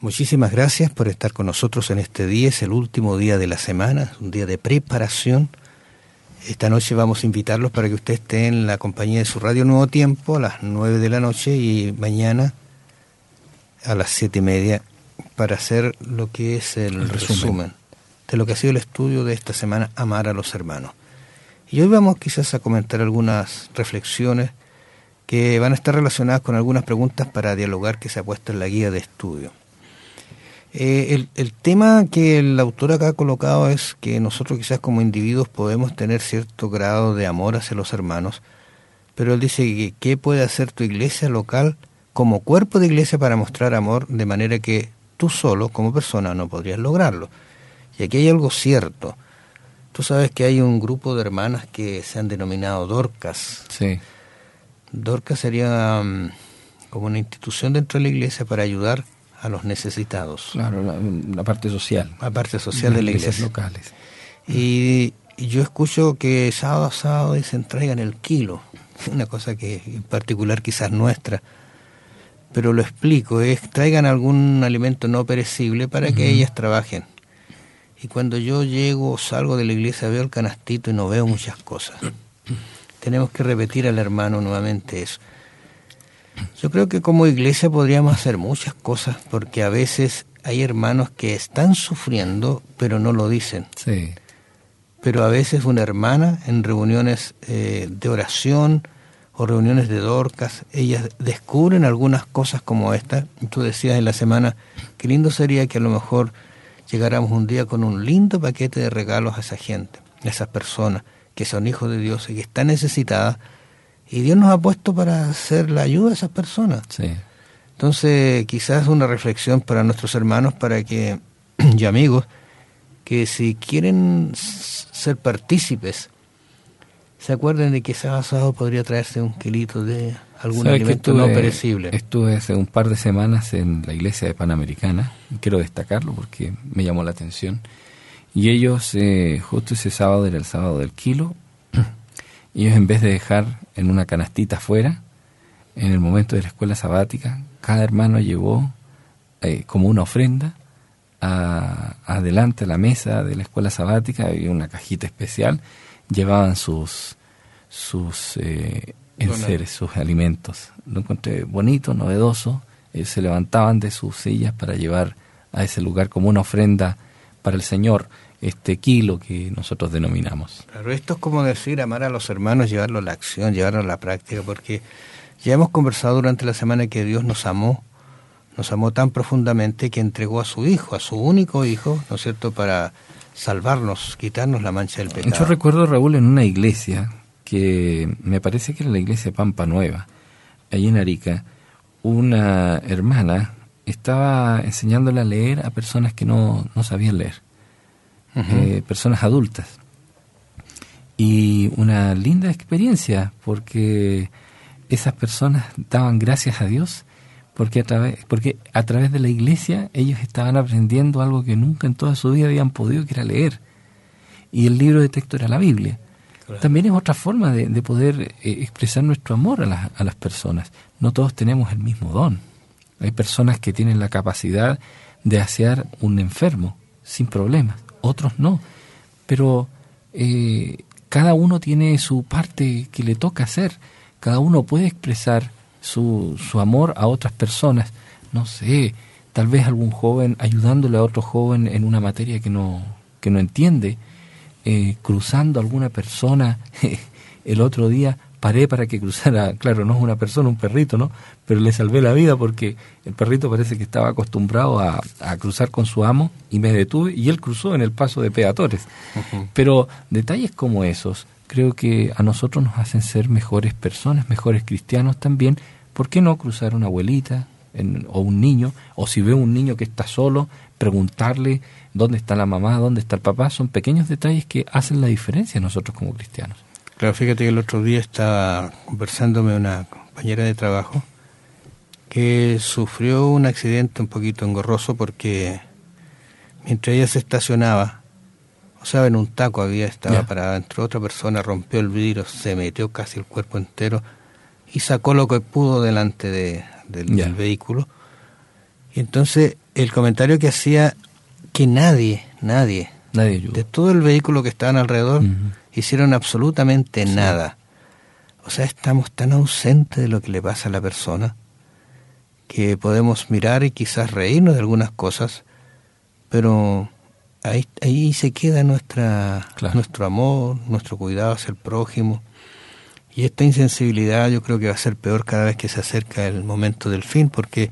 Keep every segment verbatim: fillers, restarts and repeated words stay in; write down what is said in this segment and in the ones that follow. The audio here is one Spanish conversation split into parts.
Muchísimas gracias por estar con nosotros en este día. Es el último día de la semana, un día de preparación. Esta noche vamos a invitarlos para que usted esté en la compañía de su radio Nuevo Tiempo a las nueve de la noche y mañana a las siete y media para hacer lo que es el, el resumen. resumen de lo que ha sido el estudio de esta semana, Amar a los Hermanos. Y hoy vamos quizás a comentar algunas reflexiones que van a estar relacionadas con algunas preguntas para dialogar que se ha puesto en la guía de estudio. Eh, el, el tema que el autor acá ha colocado es que nosotros quizás como individuos podemos tener cierto grado de amor hacia los hermanos, pero él dice que ¿qué puede hacer tu iglesia local como cuerpo de iglesia para mostrar amor de manera que tú solo como persona no podrías lograrlo? Y aquí hay algo cierto. Tú sabes que hay un grupo de hermanas que se han denominado Dorcas. Sí. Dorcas sería um, como una institución dentro de la iglesia para ayudar a los necesitados. Claro, la, la parte social. La parte social de la iglesia. Locales. Y, y yo escucho que sábado a sábado dicen traigan el kilo, una cosa que en particular quizás nuestra, pero lo explico, es traigan algún alimento no perecible para uh-huh. que ellas trabajen. Y cuando yo llego, salgo de la iglesia, veo el canastito y no veo muchas cosas. Tenemos que repetir al hermano nuevamente eso. Yo creo que como iglesia podríamos hacer muchas cosas, porque a veces hay hermanos que están sufriendo, pero no lo dicen. Sí. Pero a veces una hermana en reuniones eh, de oración o reuniones de Dorcas, ellas descubren algunas cosas como esta. Tú decías en la semana, qué lindo sería que a lo mejor llegáramos un día con un lindo paquete de regalos a esa gente, a esas personas que son hijos de Dios y que están necesitadas. Y Dios nos ha puesto para hacer la ayuda a esas personas. Sí. Entonces, quizás una reflexión para nuestros hermanos, para que, y amigos, que si quieren ser partícipes, se acuerden de que ese sábado podría traerse un kilito de algún alimento estuve, no perecible. Estuve hace un par de semanas en la iglesia de Panamericana, y quiero destacarlo porque me llamó la atención. Y ellos, eh, justo ese sábado, era el sábado del kilo, ellos en vez de dejar en una canastita afuera, en el momento de la escuela sabática, cada hermano llevó eh, como una ofrenda a, adelante a la mesa de la escuela sabática, había una cajita especial, llevaban sus sus eh, enseres, sus alimentos. Lo encontré bonito, novedoso, eh, se levantaban de sus sillas para llevar a ese lugar como una ofrenda para el Señor, este kilo que nosotros denominamos. Claro, esto es como decir amar a los hermanos, llevarlo a la acción, llevarlo a la práctica, porque ya hemos conversado durante la semana que Dios nos amó, nos amó tan profundamente que entregó a su Hijo, a su único Hijo, ¿no es cierto?, para salvarnos, quitarnos la mancha del pecado. Yo recuerdo, Raúl, en una iglesia, que me parece que era la iglesia de Pampa Nueva, allí en Arica, una hermana estaba enseñándole a leer a personas que no, no sabían leer. Uh-huh. Eh, personas adultas, y una linda experiencia porque esas personas daban gracias a Dios porque a través porque a través de la iglesia ellos estaban aprendiendo algo que nunca en toda su vida habían podido, que era leer, y el libro de texto era la Biblia. Claro. También es otra forma de, de poder eh, expresar nuestro amor a las, a las personas. No todos tenemos el mismo don. Hay personas que tienen la capacidad de asear un enfermo sin problemas, otros no, pero eh, cada uno tiene su parte que le toca hacer, cada uno puede expresar su, su amor a otras personas, no sé, tal vez algún joven ayudándole a otro joven en una materia que no, que no entiende, eh, cruzando a alguna persona. El otro día paré para que cruzara, claro, no es una persona, un perrito, ¿no? Pero le salvé la vida porque el perrito parece que estaba acostumbrado a, a cruzar con su amo, y me detuve y él cruzó en el paso de peatones. Uh-huh. Pero detalles como esos creo que a nosotros nos hacen ser mejores personas, mejores cristianos también. ¿Por qué no cruzar una abuelita en, o un niño? O si veo un niño que está solo, preguntarle dónde está la mamá, dónde está el papá. Son pequeños detalles que hacen la diferencia nosotros como cristianos. Claro, fíjate que el otro día estaba conversándome una compañera de trabajo que sufrió un accidente un poquito engorroso porque mientras ella se estacionaba, o sea, en un taco había, estaba yeah. parada entre otra persona, rompió el vidrio, se metió casi el cuerpo entero y sacó lo que pudo delante de, del, yeah. del vehículo. Y entonces el comentario que hacía que nadie, nadie, nadie ayudó. De todo el vehículo que estaban alrededor, uh-huh. hicieron absolutamente sí. nada. O sea, estamos tan ausentes de lo que le pasa a la persona que podemos mirar y quizás reírnos de algunas cosas, pero ahí, ahí se queda nuestra, claro. nuestro amor, nuestro cuidado hacia el prójimo. Y esta insensibilidad yo creo que va a ser peor cada vez que se acerca el momento del fin, porque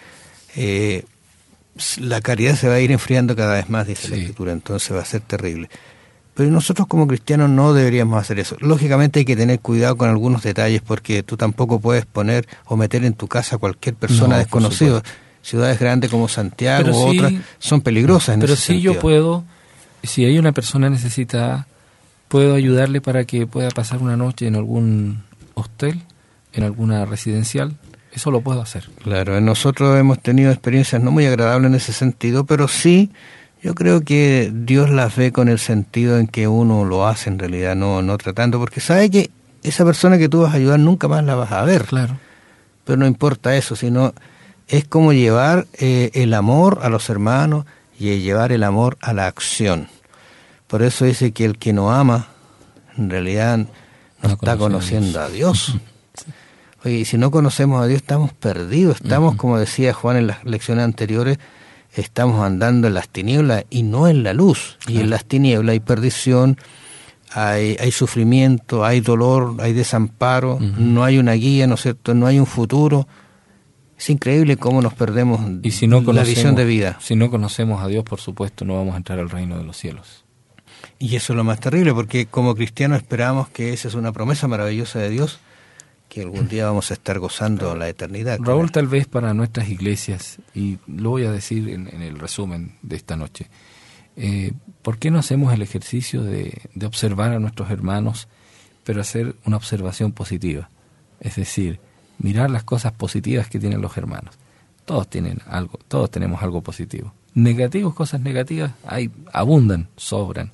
eh, la caridad se va a ir enfriando cada vez más, dice sí. la Escritura, entonces va a ser terrible. Pero nosotros como cristianos no deberíamos hacer eso. Lógicamente hay que tener cuidado con algunos detalles, porque tú tampoco puedes poner o meter en tu casa a cualquier persona no, desconocida. Ciudades grandes como Santiago u sí, otras son peligrosas en pero ese sí sentido. Yo puedo, si hay una persona necesitada, puedo ayudarle para que pueda pasar una noche en algún hostel, en alguna residencial. Eso lo puedo hacer. Claro, nosotros hemos tenido experiencias no muy agradables en ese sentido, pero sí, yo creo que Dios las ve con el sentido en que uno lo hace en realidad, no, no tratando, porque sabe que esa persona que tú vas a ayudar nunca más la vas a ver. Claro. Pero no importa eso, sino es como llevar eh, el amor a los hermanos y llevar el amor a la acción. Por eso dice que el que no ama, en realidad no, no está conociendo a Dios. A Dios. Sí. Oye, y si no conocemos a Dios, estamos perdidos. Estamos, uh-huh. como decía Juan en las lecciones anteriores, estamos andando en las tinieblas y no en la luz. Claro. Y en las tinieblas hay perdición, hay, hay sufrimiento, hay dolor, hay desamparo, uh-huh. no hay una guía, ¿no es cierto? No hay un futuro. Es increíble cómo nos perdemos y si no la visión de vida. Si no conocemos a Dios, por supuesto, no vamos a entrar al reino de los cielos. Y eso es lo más terrible, porque como cristianos esperamos que esa es una promesa maravillosa de Dios, que algún día vamos a estar gozando la eternidad. Raúl, tal vez para nuestras iglesias, y lo voy a decir en, en el resumen de esta noche, eh, ¿por qué no hacemos el ejercicio de, de observar a nuestros hermanos, pero hacer una observación positiva? Es decir, mirar las cosas positivas que tienen los hermanos. Todos tienen algo, todos tenemos algo positivo. Negativos, cosas negativas, hay, abundan, sobran.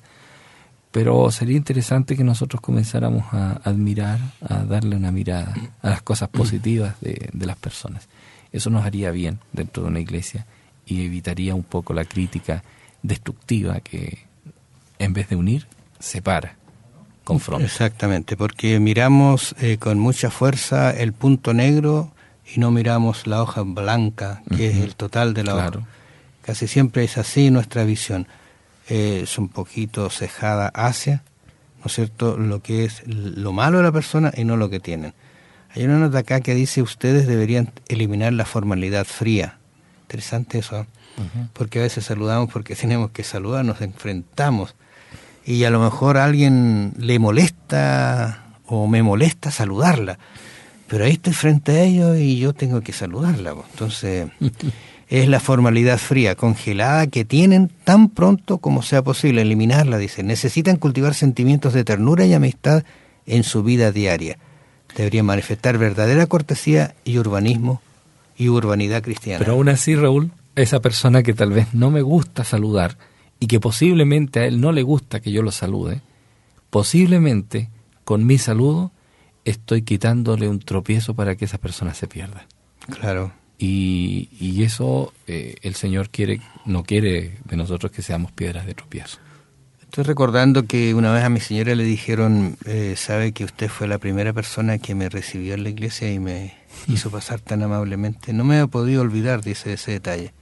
Pero sería interesante que nosotros comenzáramos a admirar, a darle una mirada a las cosas positivas de, de las personas. Eso nos haría bien dentro de una iglesia y evitaría un poco la crítica destructiva que, en vez de unir, separa, confronta. Exactamente, porque miramos eh, con mucha fuerza el punto negro y no miramos la hoja blanca, que uh-huh. es el total de la claro. hoja. Casi siempre es así nuestra visión. Eh, es un poquito cejada hacia, ¿no es cierto?, lo que es lo malo de la persona y no lo que tienen. Hay una nota acá que dice, ustedes deberían eliminar la formalidad fría. Interesante eso, ¿eh? Uh-huh. Porque a veces saludamos porque tenemos que saludar, nos enfrentamos. Y a lo mejor a alguien le molesta o me molesta saludarla. Pero ahí estoy frente a ellos y yo tengo que saludarla. Pues. Entonces... es la formalidad fría, congelada, que tienen tan pronto como sea posible, eliminarla, dice. Necesitan cultivar sentimientos de ternura y amistad en su vida diaria. Deberían manifestar verdadera cortesía y urbanismo y urbanidad cristiana. Pero aún así, Raúl, esa persona que tal vez no me gusta saludar y que posiblemente a él no le gusta que yo lo salude, posiblemente con mi saludo estoy quitándole un tropiezo para que esa persona se pierda. Claro. Y, y eso eh, el Señor quiere, no quiere de nosotros que seamos piedras de tropiezo. Estoy recordando que una vez a mi señora le dijeron, eh, sabe que usted fue la primera persona que me recibió en la iglesia y me hizo pasar tan amablemente. No me he podido olvidar, dice, ese detalle.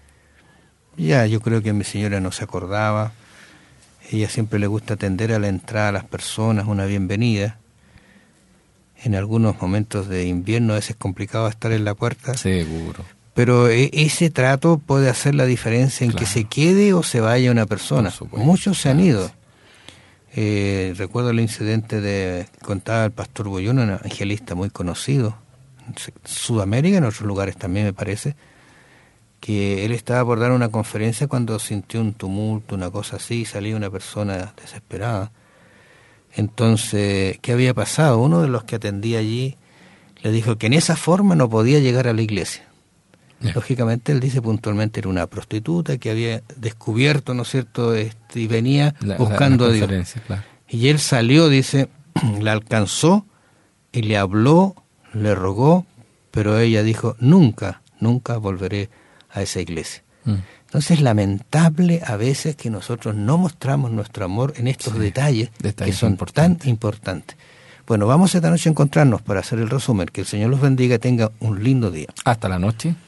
Ya, yo creo que mi señora no se acordaba. Ella siempre le gusta atender a la entrada a las personas, una bienvenida. En algunos momentos de invierno a veces es complicado estar en la puerta. Seguro. Pero ese trato puede hacer la diferencia en claro. que se quede o se vaya una persona. Muchos se han ido. Eh, recuerdo el incidente de que contaba el pastor Boyón, un evangelista muy conocido, en Sudamérica, en otros lugares también me parece, que él estaba por dar una conferencia cuando sintió un tumulto, una cosa así, y salía una persona desesperada. Entonces, ¿qué había pasado? Uno de los que atendía allí le dijo que en esa forma no podía llegar a la iglesia. Yeah. Lógicamente, él dice puntualmente era una prostituta que había descubierto, ¿no es cierto?, este, y venía la, buscando la, la a Dios. Claro. Y él salió, dice, la alcanzó y le habló, le rogó, pero ella dijo, nunca, nunca volveré a esa iglesia. Mm. Entonces es lamentable a veces que nosotros no mostramos nuestro amor en estos sí, detalles, detalles que son importantes. tan importantes. Bueno, vamos esta noche a encontrarnos para hacer el resumen. Que el Señor los bendiga y tenga un lindo día. Hasta la noche.